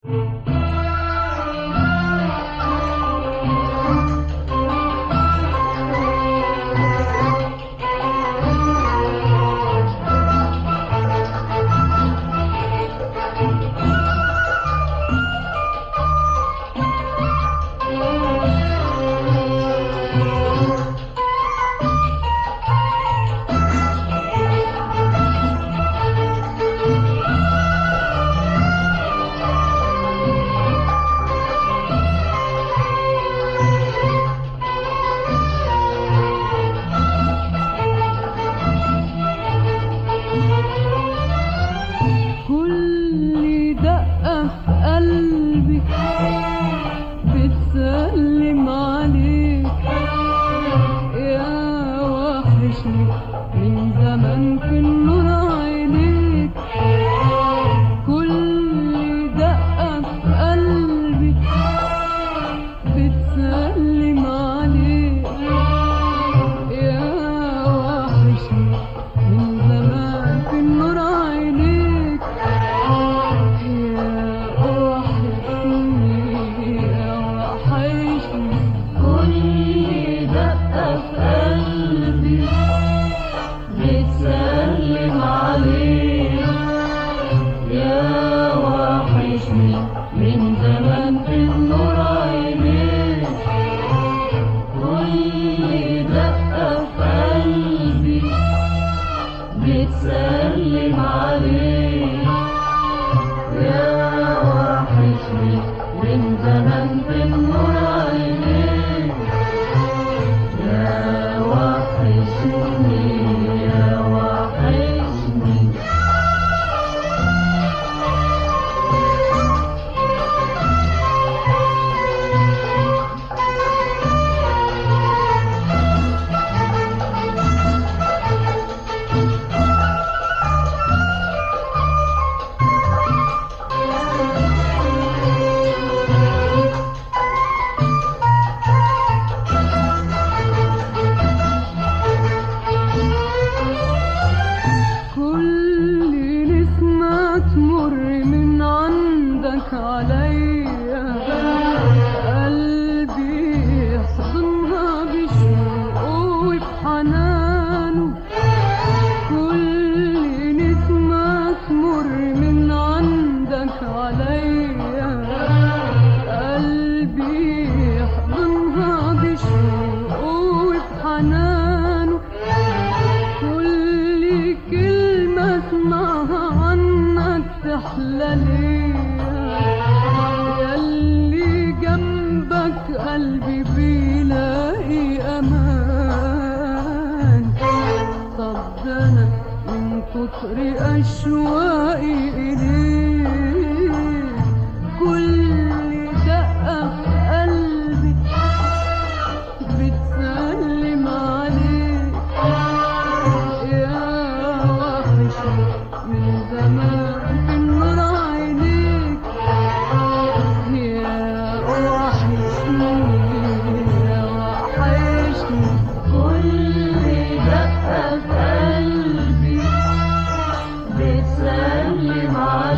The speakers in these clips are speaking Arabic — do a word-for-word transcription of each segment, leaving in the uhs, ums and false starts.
بتسلم عليك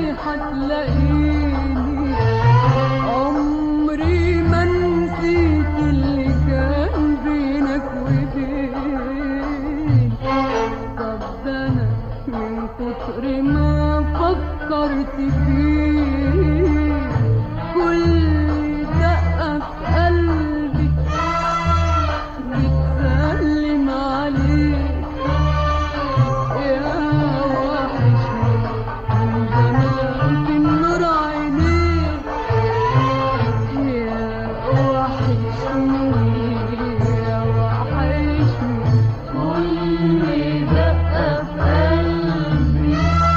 هتلاقيني عمري ما نسيت اللي كان بينك وبيني. طب ده انا من كتر ما فكرت فيه كل دقة في قلبي بتسلم عليك. يا وحشني من زمان في النور عينيك. يا وحشني يا وحشني كل دقة في قلبي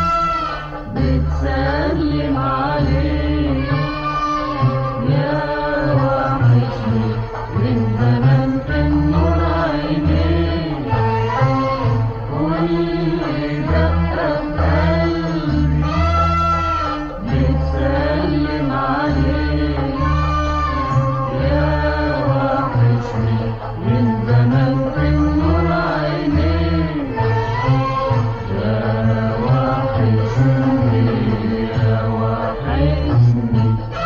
بتسلم عليك. يا وحشني من زمان في النور عينيك. كل دقة في قلبي بتسلم عليك. يا وحشني من زمان في النور عينيك. يا وحشني يا وحشني.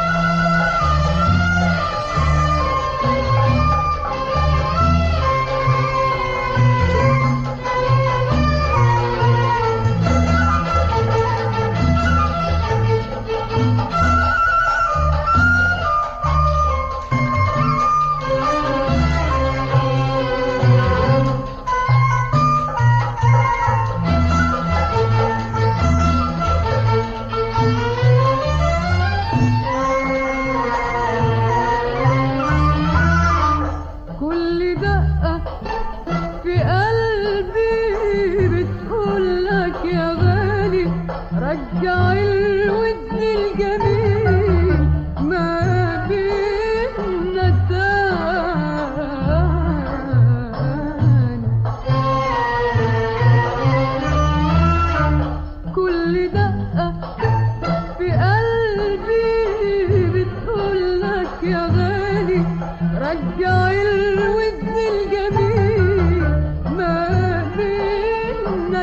كل دقة في قلبي بتقولك يا غالي رجع الود الجميل ما بيننا تاني. كل دقة في قلبي بتقولك يا غالي رجع الود الجميل ما بيننا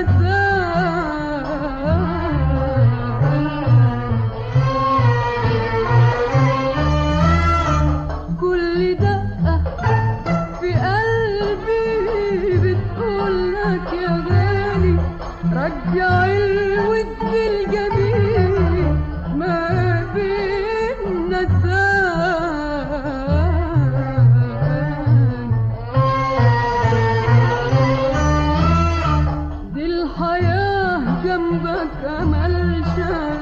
تاني. كل دقة في قلبي بتقولك يا غالي رجع الود الجميل ما بيننا تاني. دي الحياة جنبك أمل شاي